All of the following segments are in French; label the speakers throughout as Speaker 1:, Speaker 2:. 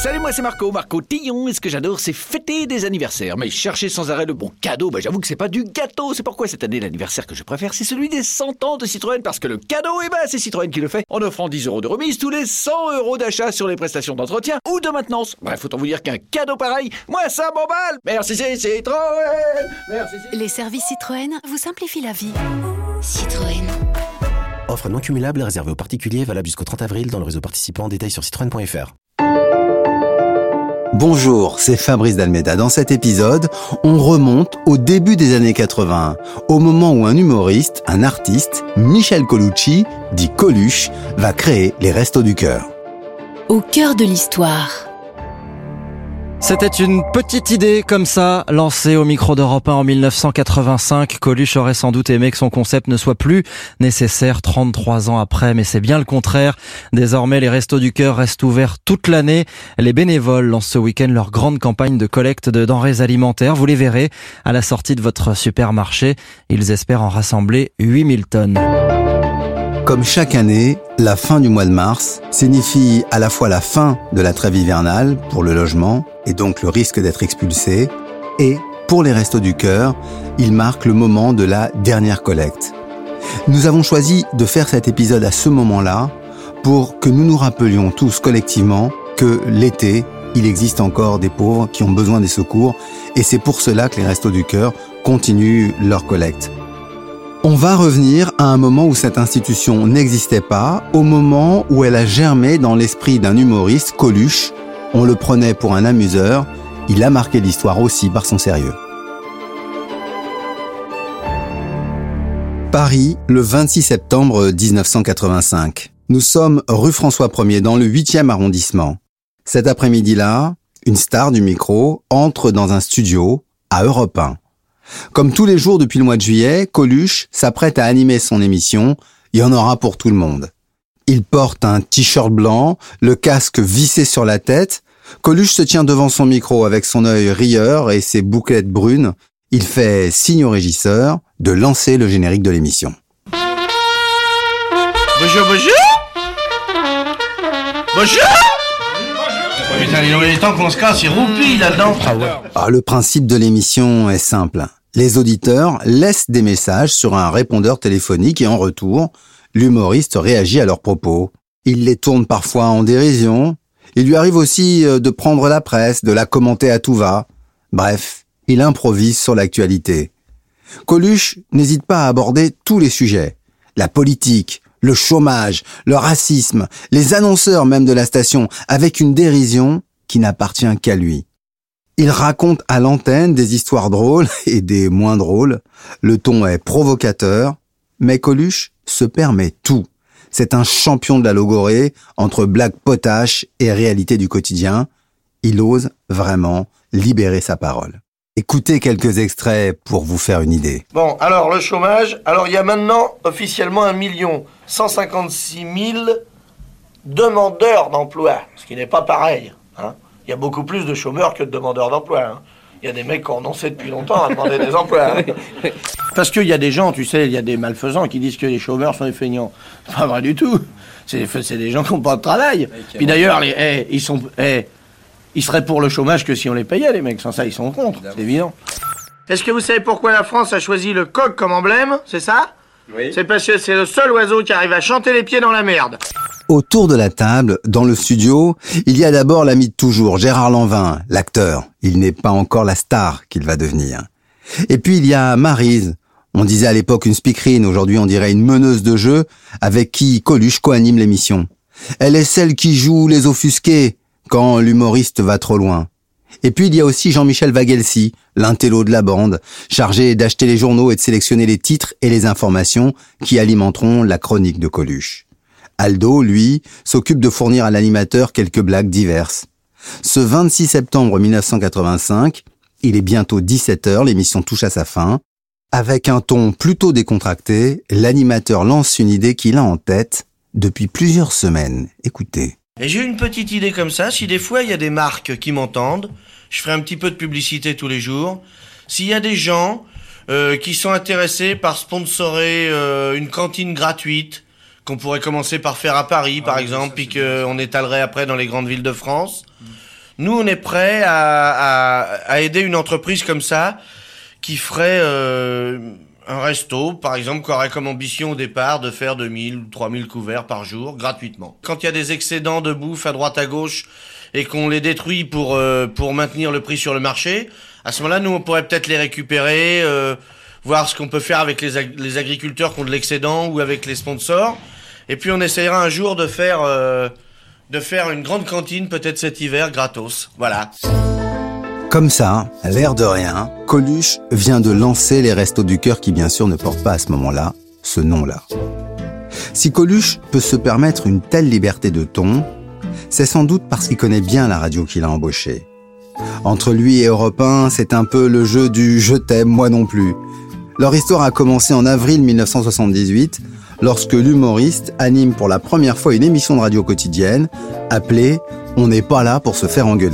Speaker 1: Salut, moi c'est Marco Tillon, et ce que j'adore c'est fêter des anniversaires. Mais chercher sans arrêt le bon cadeau, j'avoue que c'est pas du gâteau. C'est pourquoi cette année l'anniversaire que je préfère c'est celui des 100 ans de Citroën. Parce que le cadeau, c'est Citroën qui le fait, en offrant 10 € de remise tous les 100 € d'achat sur les prestations d'entretien ou de maintenance. Bref, autant vous dire qu'un cadeau pareil, moi ça m'emballe. Merci c'est Citroën. Merci.
Speaker 2: Les services Citroën vous simplifient la vie. Citroën.
Speaker 3: Offre non cumulable réservée aux particuliers, valable jusqu'au 30 avril dans le réseau participant. Détails sur citroën.fr.
Speaker 4: Bonjour, c'est Fabrice Dalmeda. Dans cet épisode, on remonte au début des années 80, au moment où un humoriste, un artiste, Michel Colucci, dit Coluche, va créer les Restos du Cœur.
Speaker 2: Au cœur de l'histoire.
Speaker 5: C'était une petite idée comme ça, lancée au micro d'Europe 1 en 1985. Coluche aurait sans doute aimé que son concept ne soit plus nécessaire 33 ans après, mais c'est bien le contraire. Désormais, les Restos du Cœur restent ouverts toute l'année. Les bénévoles lancent ce week-end leur grande campagne de collecte de denrées alimentaires. Vous les verrez à la sortie de votre supermarché. Ils espèrent en rassembler 8000 tonnes.
Speaker 4: Comme chaque année, la fin du mois de mars signifie à la fois la fin de la trêve hivernale pour le logement et donc le risque d'être expulsé, et pour les Restos du Cœur, il marque le moment de la dernière collecte. Nous avons choisi de faire cet épisode à ce moment-là pour que nous nous rappelions tous collectivement que l'été, il existe encore des pauvres qui ont besoin des secours, et c'est pour cela que les Restos du Cœur continuent leur collecte. On va revenir à un moment où cette institution n'existait pas, au moment où elle a germé dans l'esprit d'un humoriste, Coluche. On le prenait pour un amuseur, il a marqué l'histoire aussi par son sérieux. Paris, le 26 septembre 1985. Nous sommes rue François 1er dans le 8e arrondissement. Cet après-midi-là, une star du micro entre dans un studio à Europe 1. Comme tous les jours depuis le mois de juillet, Coluche s'apprête à animer son émission. Il y en aura pour tout le monde. Il porte un t-shirt blanc, le casque vissé sur la tête. Coluche se tient devant son micro avec son œil rieur et ses bouclettes brunes. Il fait signe au régisseur de lancer le générique de l'émission.
Speaker 6: Bonjour. Putain, il est temps qu'on se casse, il roupille là-dedans.
Speaker 4: Le principe de l'émission est simple. Les auditeurs laissent des messages sur un répondeur téléphonique et en retour, l'humoriste réagit à leurs propos. Il les tourne parfois en dérision. Il lui arrive aussi de prendre la presse, de la commenter à tout va. Bref, il improvise sur l'actualité. Coluche n'hésite pas à aborder tous les sujets. La politique, le chômage, le racisme, les annonceurs même de la station, avec une dérision qui n'appartient qu'à lui. Il raconte à l'antenne des histoires drôles et des moins drôles. Le ton est provocateur, mais Coluche se permet tout. C'est un champion de la logorée, entre blagues potaches et réalité du quotidien. Il ose vraiment libérer sa parole. Écoutez quelques extraits pour vous faire une idée.
Speaker 6: Bon, alors le chômage, il y a maintenant officiellement 1 156 000 demandeurs d'emploi, ce qui n'est pas pareil. Il y a beaucoup plus de chômeurs que de demandeurs d'emploi. Il y a des mecs qui ont renoncé depuis longtemps à demander des emplois. Parce qu'il y a des gens, tu sais, il y a des malfaisants qui disent que les chômeurs sont des feignants. C'est pas vrai du tout. C'est des gens qui n'ont pas de travail. Puis d'ailleurs, ils seraient pour le chômage que si on les payait, les mecs. Sans ça, ils sont contre, c'est évident. Est-ce que vous savez pourquoi la France a choisi le coq comme emblème, c'est ça ? Oui. C'est parce que c'est le seul oiseau qui arrive à chanter les pieds dans la merde.
Speaker 4: Autour de la table, dans le studio, il y a d'abord l'ami de toujours, Gérard Lanvin, l'acteur. Il n'est pas encore la star qu'il va devenir. Et puis il y a Maryse. On disait à l'époque une speakerine, aujourd'hui on dirait une meneuse de jeu, avec qui Coluche co-anime l'émission. Elle est celle qui joue les offusqués quand l'humoriste va trop loin. Et puis il y a aussi Jean-Michel Vaguelsi, l'intello de la bande, chargé d'acheter les journaux et de sélectionner les titres et les informations qui alimenteront la chronique de Coluche. Aldo, lui, s'occupe de fournir à l'animateur quelques blagues diverses. Ce 26 septembre 1985, il est bientôt 17h, l'émission touche à sa fin. Avec un ton plutôt décontracté, l'animateur lance une idée qu'il a en tête depuis plusieurs semaines. Écoutez.
Speaker 6: Et j'ai une petite idée comme ça, si des fois il y a des marques qui m'entendent, je ferai un petit peu de publicité tous les jours. S'il y a des gens qui sont intéressés par sponsorer une cantine gratuite, qu'on pourrait commencer par faire à Paris, par exemple, puis qu'on étalerait après dans les grandes villes de France. Nous, on est prêt à aider une entreprise comme ça, qui ferait un resto, par exemple, qui aurait comme ambition au départ de faire 2000 ou 3000 couverts par jour, gratuitement. Quand il y a des excédents de bouffe à droite à gauche et qu'on les détruit pour maintenir le prix sur le marché, à ce moment-là, nous, on pourrait peut-être les récupérer, voir ce qu'on peut faire avec les agriculteurs qui ont de l'excédent ou avec les sponsors. Et puis, on essaiera un jour de faire une grande cantine, peut-être cet hiver, gratos. Voilà.
Speaker 4: Comme ça, l'air de rien, Coluche vient de lancer les Restos du Cœur qui bien sûr ne portent pas à ce moment-là ce nom-là. Si Coluche peut se permettre une telle liberté de ton, c'est sans doute parce qu'il connaît bien la radio qu'il a embauchée. Entre lui et Europe 1, c'est un peu le jeu du « je t'aime, moi non plus ». Leur histoire a commencé en avril 1978, lorsque l'humoriste anime pour la première fois une émission de radio quotidienne appelée « On n'est pas là pour se faire engueuler ».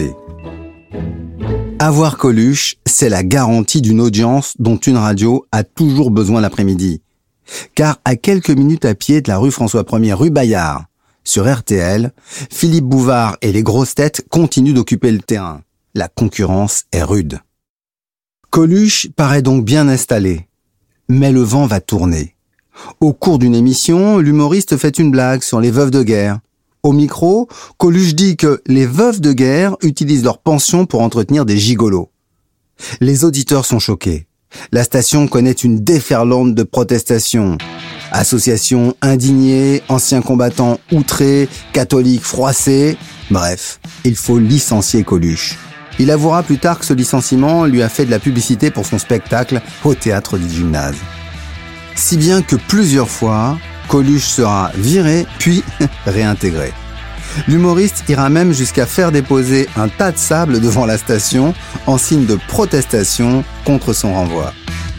Speaker 4: Avoir Coluche, c'est la garantie d'une audience dont une radio a toujours besoin l'après-midi. Car à quelques minutes à pied de la rue François 1er, rue Bayard, sur RTL, Philippe Bouvard et les grosses têtes continuent d'occuper le terrain. La concurrence est rude. Coluche paraît donc bien installé. Mais le vent va tourner. Au cours d'une émission, l'humoriste fait une blague sur les veuves de guerre. Au micro, Coluche dit que les veuves de guerre utilisent leur pension pour entretenir des gigolos. Les auditeurs sont choqués. La station connaît une déferlante de protestations. Associations indignées, anciens combattants outrés, catholiques froissés. Bref, il faut licencier Coluche. Il avouera plus tard que ce licenciement lui a fait de la publicité pour son spectacle au théâtre du Gymnase. Si bien que plusieurs fois, Coluche sera viré, puis réintégré. L'humoriste ira même jusqu'à faire déposer un tas de sable devant la station en signe de protestation contre son renvoi.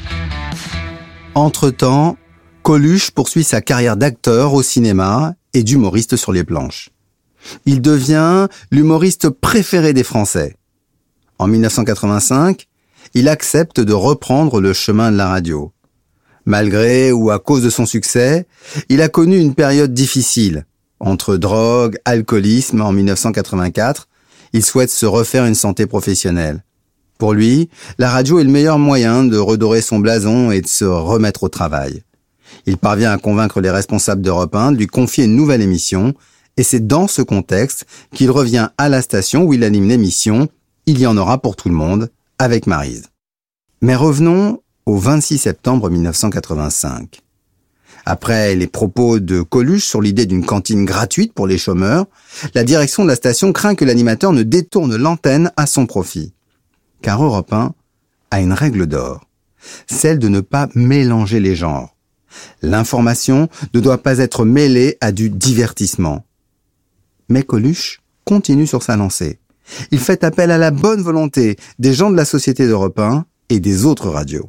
Speaker 4: Entre-temps, Coluche poursuit sa carrière d'acteur au cinéma et d'humoriste sur les planches. Il devient l'humoriste préféré des Français. En 1985, il accepte de reprendre le chemin de la radio. Malgré ou à cause de son succès, il a connu une période difficile. Entre drogue, alcoolisme, en 1984, il souhaite se refaire une santé professionnelle. Pour lui, la radio est le meilleur moyen de redorer son blason et de se remettre au travail. Il parvient à convaincre les responsables d'Europe 1 de lui confier une nouvelle émission, et c'est dans ce contexte qu'il revient à la station où il anime l'émission « Il y en aura pour tout le monde » avec Maryse. Mais revenons au 26 septembre 1985. Après les propos de Coluche sur l'idée d'une cantine gratuite pour les chômeurs, la direction de la station craint que l'animateur ne détourne l'antenne à son profit. Car Europe 1 a une règle d'or, celle de ne pas mélanger les genres. L'information ne doit pas être mêlée à du divertissement. Mais Coluche continue sur sa lancée. Il fait appel à la bonne volonté des gens de la Société d'Europe 1 et des autres radios.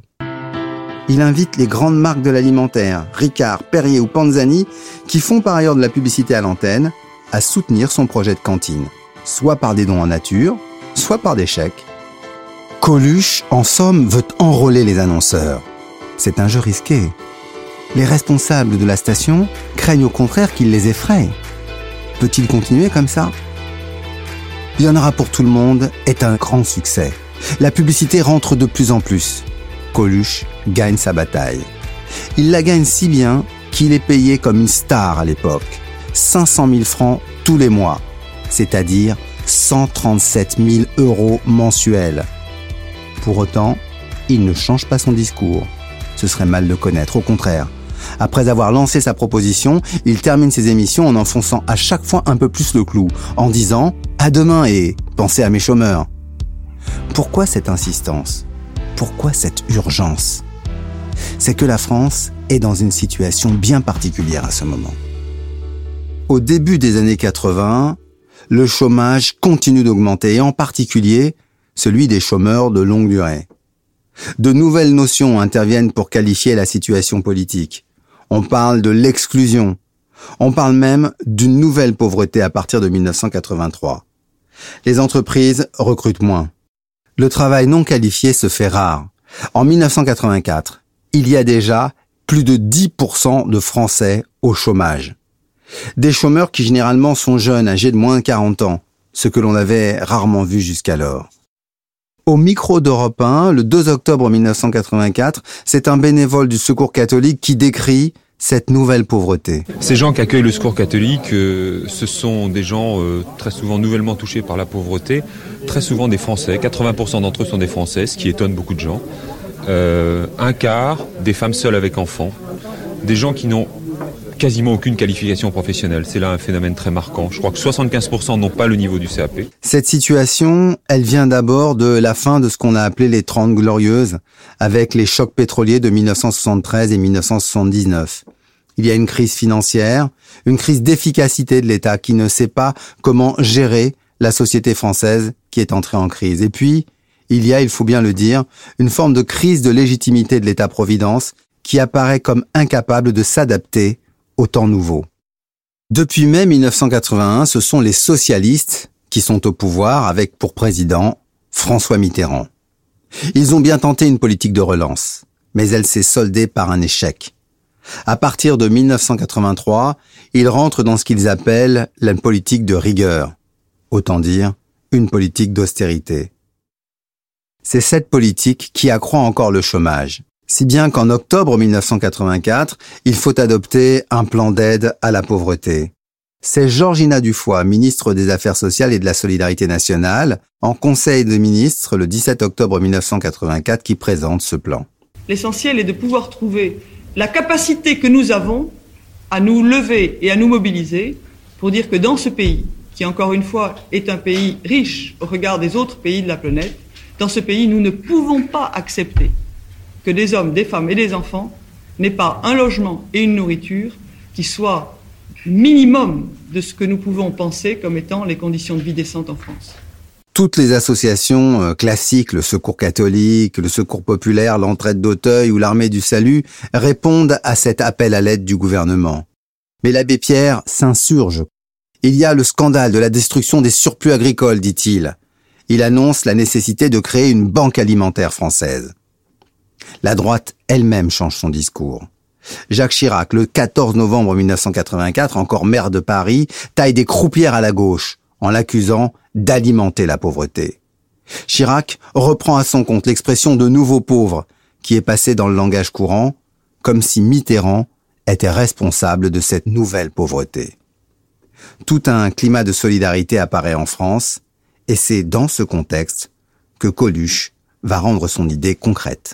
Speaker 4: Il invite les grandes marques de l'alimentaire, Ricard, Perrier ou Panzani, qui font par ailleurs de la publicité à l'antenne, à soutenir son projet de cantine, soit par des dons en nature, soit par des chèques. Coluche, en somme, veut enrôler les annonceurs. C'est un jeu risqué. Les responsables de la station craignent au contraire qu'il les effraie. Peut-il continuer comme ça ? Il y en aura pour tout le monde est un grand succès. La publicité rentre de plus en plus. Coluche gagne sa bataille. Il la gagne si bien qu'il est payé comme une star à l'époque. 500 000 francs tous les mois, c'est-à-dire 137 000 € mensuels. Pour autant, il ne change pas son discours. Ce serait mal de connaître, au contraire. Après avoir lancé sa proposition, il termine ses émissions en enfonçant à chaque fois un peu plus le clou, en disant « À demain et pensez à mes chômeurs ». Pourquoi cette insistance ? Pourquoi cette urgence ? C'est que la France est dans une situation bien particulière à ce moment. Au début des années 80, le chômage continue d'augmenter, et en particulier celui des chômeurs de longue durée. De nouvelles notions interviennent pour qualifier la situation politique. On parle de l'exclusion. On parle même d'une nouvelle pauvreté à partir de 1983. Les entreprises recrutent moins. Le travail non qualifié se fait rare. En 1984, il y a déjà plus de 10% de Français au chômage. Des chômeurs qui généralement sont jeunes, âgés de moins de 40 ans. ce que l'on avait rarement vu jusqu'alors. Au micro d'Europe 1, le 2 octobre 1984, c'est un bénévole du Secours catholique qui décrit cette nouvelle pauvreté.
Speaker 7: Ces gens qui accueillent le Secours catholique, ce sont des gens très souvent nouvellement touchés par la pauvreté, très souvent des Français, 80% d'entre eux sont des Français, ce qui étonne beaucoup de gens. Un quart des femmes seules avec enfants, des gens qui n'ont quasiment aucune qualification professionnelle. C'est là un phénomène très marquant. Je crois que 75% n'ont pas le niveau du CAP.
Speaker 4: Cette situation, elle vient d'abord de la fin de ce qu'on a appelé les 30 glorieuses, avec les chocs pétroliers de 1973 et 1979. Il y a une crise financière, une crise d'efficacité de l'État qui ne sait pas comment gérer la société française qui est entrée en crise. Et puis, il y a, il faut bien le dire, une forme de crise de légitimité de l'État-providence qui apparaît comme incapable de s'adapter au temps nouveau. Depuis mai 1981, ce sont les socialistes qui sont au pouvoir avec pour président François Mitterrand. Ils ont bien tenté une politique de relance, mais elle s'est soldée par un échec. À partir de 1983, ils rentrent dans ce qu'ils appellent la politique de rigueur, autant dire une politique d'austérité. C'est cette politique qui accroît encore le chômage. Si bien qu'en octobre 1984, il faut adopter un plan d'aide à la pauvreté. C'est Georgina Dufoy, ministre des Affaires sociales et de la Solidarité nationale, en Conseil des ministres le 17 octobre 1984, qui présente ce plan.
Speaker 8: L'essentiel est de pouvoir trouver la capacité que nous avons à nous lever et à nous mobiliser pour dire que dans ce pays, qui encore une fois est un pays riche au regard des autres pays de la planète, dans ce pays, nous ne pouvons pas accepter que des hommes, des femmes et des enfants n'aient pas un logement et une nourriture qui soient minimum de ce que nous pouvons penser comme étant les conditions de vie décentes en France.
Speaker 4: Toutes les associations classiques, le Secours catholique, le Secours populaire, l'Entraide d'Auteuil ou l'Armée du Salut, répondent à cet appel à l'aide du gouvernement. Mais l'abbé Pierre s'insurge. Il y a le scandale de la destruction des surplus agricoles, dit-il. Il annonce la nécessité de créer une banque alimentaire française. La droite elle-même change son discours. Jacques Chirac, le 14 novembre 1984, encore maire de Paris, taille des croupières à la gauche en l'accusant d'alimenter la pauvreté. Chirac reprend à son compte l'expression de nouveaux pauvres qui est passée dans le langage courant, comme si Mitterrand était responsable de cette nouvelle pauvreté. Tout un climat de solidarité apparaît en France, et c'est dans ce contexte que Coluche va rendre son idée concrète.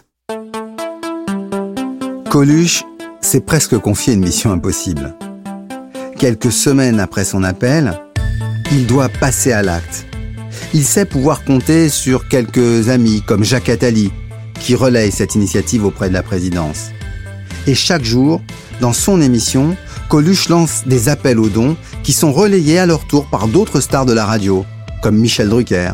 Speaker 4: Coluche s'est presque confié une mission impossible. Quelques semaines après son appel, il doit passer à l'acte. Il sait pouvoir compter sur quelques amis comme Jacques Attali, qui relaye cette initiative auprès de la présidence. Et chaque jour, dans son émission, Coluche lance des appels aux dons qui sont relayés à leur tour par d'autres stars de la radio, comme Michel Drucker.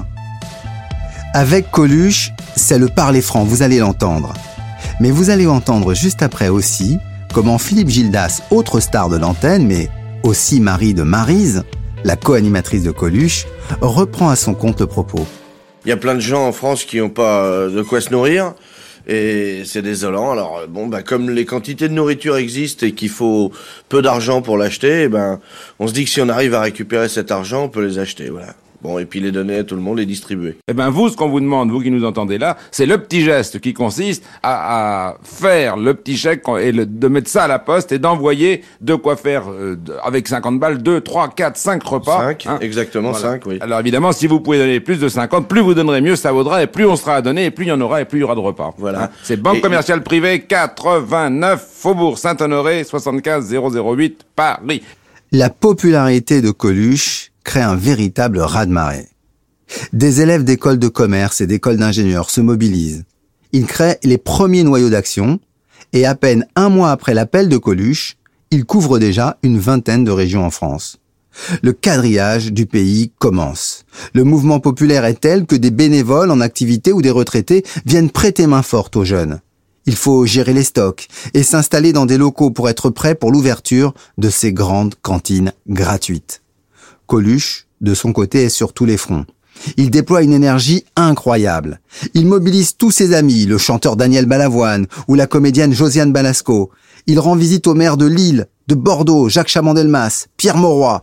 Speaker 4: Avec Coluche, c'est le parler franc, vous allez l'entendre. Mais vous allez entendre juste après aussi comment Philippe Gildas, autre star de l'antenne, mais aussi mari de Maryse, la co-animatrice de Coluche, reprend à son compte le propos.
Speaker 6: Il y a plein de gens en France qui n'ont pas de quoi se nourrir, et c'est désolant. Alors comme les quantités de nourriture existent et qu'il faut peu d'argent pour l'acheter, on se dit que si on arrive à récupérer cet argent, on peut les acheter, voilà. Bon, et puis les donner à tout le monde, les distribuer.
Speaker 9: Vous, ce qu'on vous demande, vous qui nous entendez là, c'est le petit geste qui consiste à faire le petit chèque et de mettre ça à la poste et d'envoyer de quoi faire, avec 50 balles, 2, 3, 4, 5 repas.
Speaker 6: 5, exactement, voilà. 5, oui.
Speaker 9: Alors évidemment, si vous pouvez donner plus de 50, plus vous donnerez, mieux ça vaudra, et plus on sera à donner, et plus il y en aura, et plus il y aura de repas.
Speaker 6: Voilà.
Speaker 9: C'est Banque Commerciale Privée, 89, Faubourg Saint-Honoré, 75 008, Paris.
Speaker 4: La popularité de Coluche crée un véritable raz-de-marée. Des élèves d'écoles de commerce et d'écoles d'ingénieurs se mobilisent. Ils créent les premiers noyaux d'action et à peine un mois après l'appel de Coluche, ils couvrent déjà une vingtaine de régions en France. Le quadrillage du pays commence. Le mouvement populaire est tel que des bénévoles en activité ou des retraités viennent prêter main forte aux jeunes. Il faut gérer les stocks et s'installer dans des locaux pour être prêt pour l'ouverture de ces grandes cantines gratuites. Coluche, de son côté, est sur tous les fronts. Il déploie une énergie incroyable. Il mobilise tous ses amis, le chanteur Daniel Balavoine ou la comédienne Josiane Balasco. Il rend visite aux maires de Lille, de Bordeaux, Jacques Chaban-Delmas, Pierre Mauroy.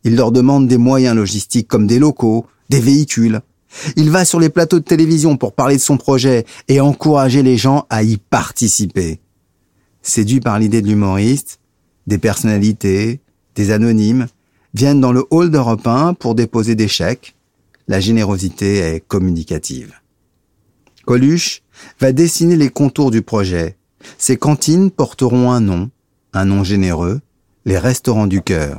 Speaker 4: Il leur demande des moyens logistiques comme des locaux, des véhicules. Il va sur les plateaux de télévision pour parler de son projet et encourager les gens à y participer. Séduits par l'idée de l'humoriste, des personnalités, des anonymes, viennent dans le hall d'Europe 1 pour déposer des chèques. La générosité est communicative. Coluche va dessiner les contours du projet. Ses cantines porteront un nom généreux, les Restaurants du Cœur.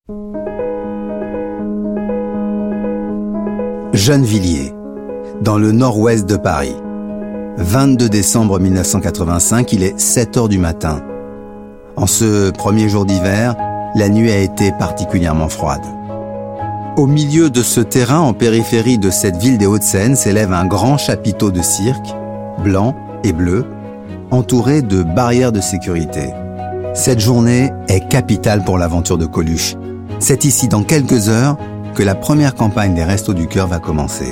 Speaker 4: Gennevilliers, dans le nord-ouest de Paris. 22 décembre 1985, il est 7 heures du matin. En ce premier jour d'hiver, la nuit a été particulièrement froide. Au milieu de ce terrain, en périphérie de cette ville des Hauts-de-Seine, s'élève un grand chapiteau de cirque, blanc et bleu, entouré de barrières de sécurité. Cette journée est capitale pour l'aventure de Coluche. C'est ici, dans quelques heures, que la première campagne des Restos du Cœur va commencer.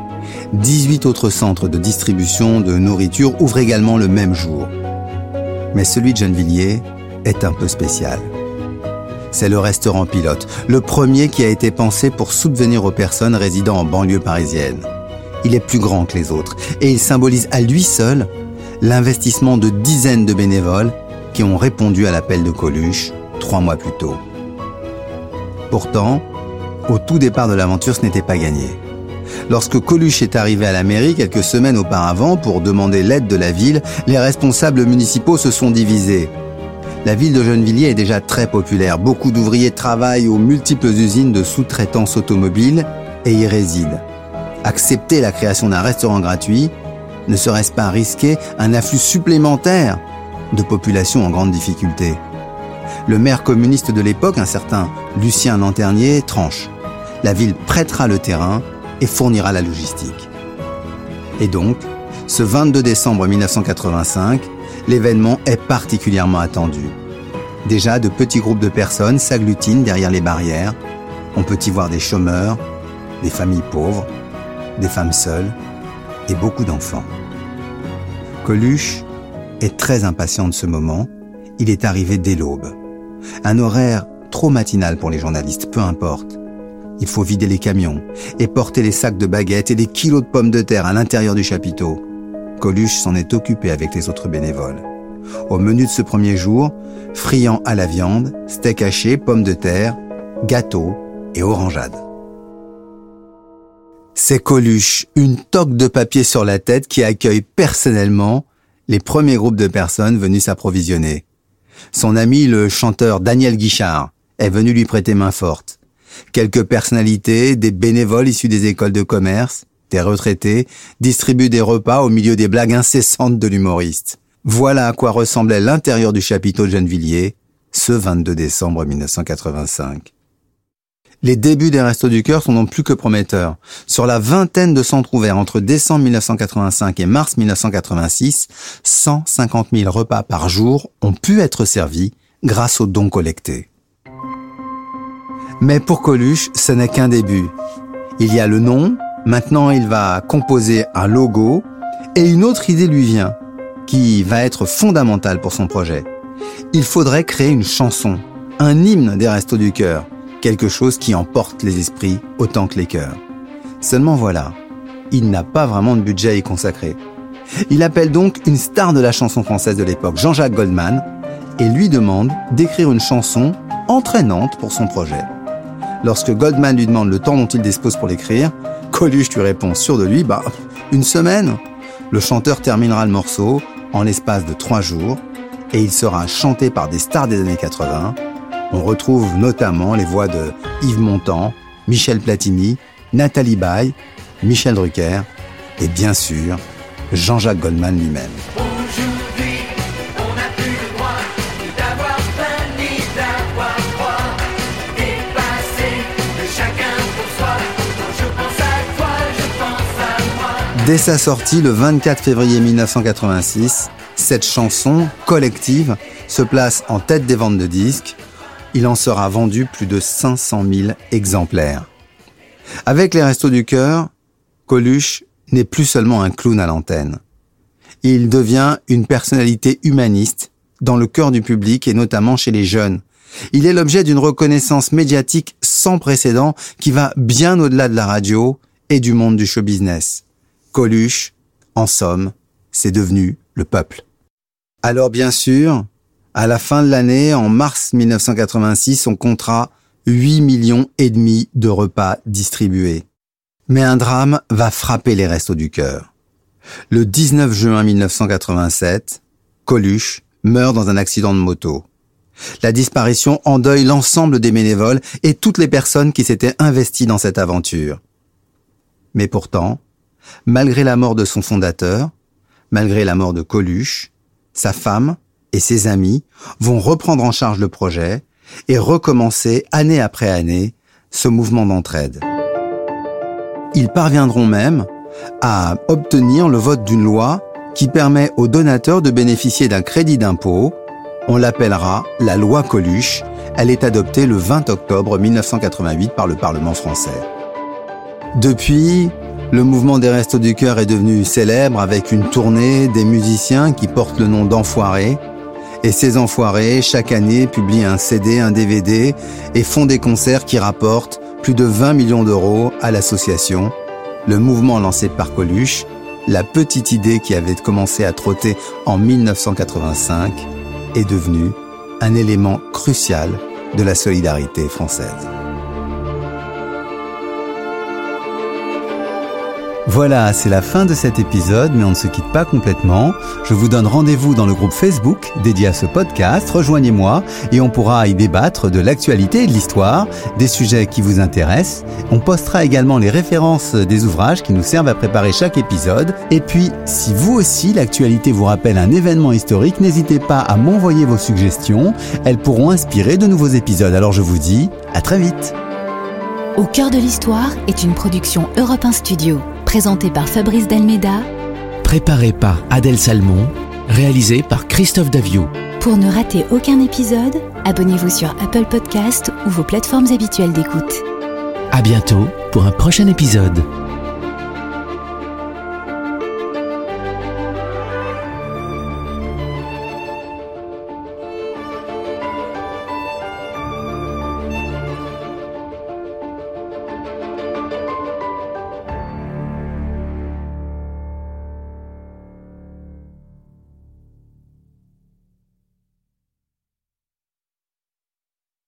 Speaker 4: 18 autres centres de distribution de nourriture ouvrent également le même jour. Mais celui de Gennevilliers est un peu spécial. C'est le restaurant pilote, le premier qui a été pensé pour subvenir aux personnes résidant en banlieue parisienne. Il est plus grand que les autres et il symbolise à lui seul l'investissement de dizaines de bénévoles qui ont répondu à l'appel de Coluche 3 mois plus tôt. Pourtant, au tout départ de l'aventure, ce n'était pas gagné. Lorsque Coluche est arrivé à la mairie quelques semaines auparavant pour demander l'aide de la ville, les responsables municipaux se sont divisés. La ville de Gennevilliers est déjà très populaire. Beaucoup d'ouvriers travaillent aux multiples usines de sous-traitance automobile et y résident. Accepter la création d'un restaurant gratuit, ne serait-ce pas risquer un afflux supplémentaire de population en grande difficulté? Le maire communiste de l'époque, un certain Lucien Lanternier, tranche. La ville prêtera le terrain et fournira la logistique. Et donc, ce 22 décembre 1985, l'événement est particulièrement attendu. Déjà, de petits groupes de personnes s'agglutinent derrière les barrières. On peut y voir des chômeurs, des familles pauvres, des femmes seules et beaucoup d'enfants. Coluche est très impatient de ce moment. Il est arrivé dès l'aube. Un horaire trop matinal pour les journalistes, peu importe. Il faut vider les camions et porter les sacs de baguettes et des kilos de pommes de terre à l'intérieur du chapiteau. Coluche s'en est occupé avec les autres bénévoles. Au menu de ce premier jour, friand à la viande, steak haché, pommes de terre, gâteau et orangeade. C'est Coluche, une toque de papier sur la tête, qui accueille personnellement les premiers groupes de personnes venues s'approvisionner. Son ami, le chanteur Daniel Guichard, est venu lui prêter main forte. Quelques personnalités, des bénévoles issus des écoles de commerce, des retraités, distribuent des repas au milieu des blagues incessantes de l'humoriste. Voilà à quoi ressemblait l'intérieur du chapiteau de Gennevilliers, ce 22 décembre 1985. Les débuts des Restos du Cœur sont donc plus que prometteurs. Sur la vingtaine de centres ouverts entre décembre 1985 et mars 1986, 150 000 repas par jour ont pu être servis grâce aux dons collectés. Mais pour Coluche, ce n'est qu'un début. Il y a le nom, maintenant il va composer un logo, et une autre idée lui vient, qui va être fondamentale pour son projet. Il faudrait créer une chanson, un hymne des Restos du Cœur, quelque chose qui emporte les esprits autant que les cœurs. Seulement voilà, il n'a pas vraiment de budget à y consacrer. Il appelle donc une star de la chanson française de l'époque, Jean-Jacques Goldman, et lui demande d'écrire une chanson entraînante pour son projet. Lorsque Goldman lui demande le temps dont il dispose pour l'écrire, Coluche lui répond sûr de lui, une semaine. Le chanteur terminera le morceau en l'espace de 3 jours et il sera chanté par des stars des années 80. On retrouve notamment les voix de Yves Montand, Michel Platini, Nathalie Baye, Michel Drucker et bien sûr Jean-Jacques Goldman lui-même.
Speaker 10: Aujourd'hui, on n'a plus le droit d'avoir faim ni d'avoir froid. Dépasser de chacun pour soi. Quand je pense à toi, je pense à moi.
Speaker 4: Dès sa sortie le 24 février 1986, cette chanson collective se place en tête des ventes de disques. Il en sera vendu plus de 500 000 exemplaires. Avec les Restos du Cœur, Coluche n'est plus seulement un clown à l'antenne. Il devient une personnalité humaniste dans le cœur du public et notamment chez les jeunes, Il est l'objet d'une reconnaissance médiatique sans précédent qui va bien au-delà de la radio et du monde du show business. Coluche, en somme, c'est devenu le peuple. Alors bien sûr, à la fin de l'année, en mars 1986, on comptera 8,5 millions de repas distribués. Mais un drame va frapper les Restos du Cœur. Le 19 juin 1987, Coluche meurt dans un accident de moto. La disparition endeuille l'ensemble des bénévoles et toutes les personnes qui s'étaient investies dans cette aventure. Mais pourtant, malgré la mort de son fondateur, malgré la mort de Coluche, sa femme et ses amis vont reprendre en charge le projet et recommencer année après année ce mouvement d'entraide. Ils parviendront même à obtenir le vote d'une loi qui permet aux donateurs de bénéficier d'un crédit d'impôt. On l'appellera la loi Coluche. Elle est adoptée le 20 octobre 1988 par le Parlement français. Depuis, le mouvement des Restos du Cœur est devenu célèbre avec une tournée des musiciens qui portent le nom d'Enfoirés. Et ces Enfoirés, chaque année, publient un CD, un DVD et font des concerts qui rapportent plus de 20 millions d'euros à l'association. Le mouvement lancé par Coluche, la petite idée qui avait commencé à trotter en 1985, est devenu un élément crucial de la solidarité française. Voilà, c'est la fin de cet épisode, mais on ne se quitte pas complètement. Je vous donne rendez-vous dans le groupe Facebook dédié à ce podcast. Rejoignez-moi et on pourra y débattre de l'actualité et de l'histoire, des sujets qui vous intéressent. On postera également les références des ouvrages qui nous servent à préparer chaque épisode. Et puis, si vous aussi, l'actualité vous rappelle un événement historique, n'hésitez pas à m'envoyer vos suggestions. Elles pourront inspirer de nouveaux épisodes. Alors je vous dis à très vite.
Speaker 2: Au cœur de l'histoire est une production Europe 1 Studio, présentée par Fabrice Delmeda,
Speaker 11: préparée par Adèle Salmon, réalisée par Christophe Davio.
Speaker 2: Pour ne rater aucun épisode, abonnez-vous sur Apple Podcast ou vos plateformes habituelles d'écoute.
Speaker 11: À bientôt pour un prochain épisode.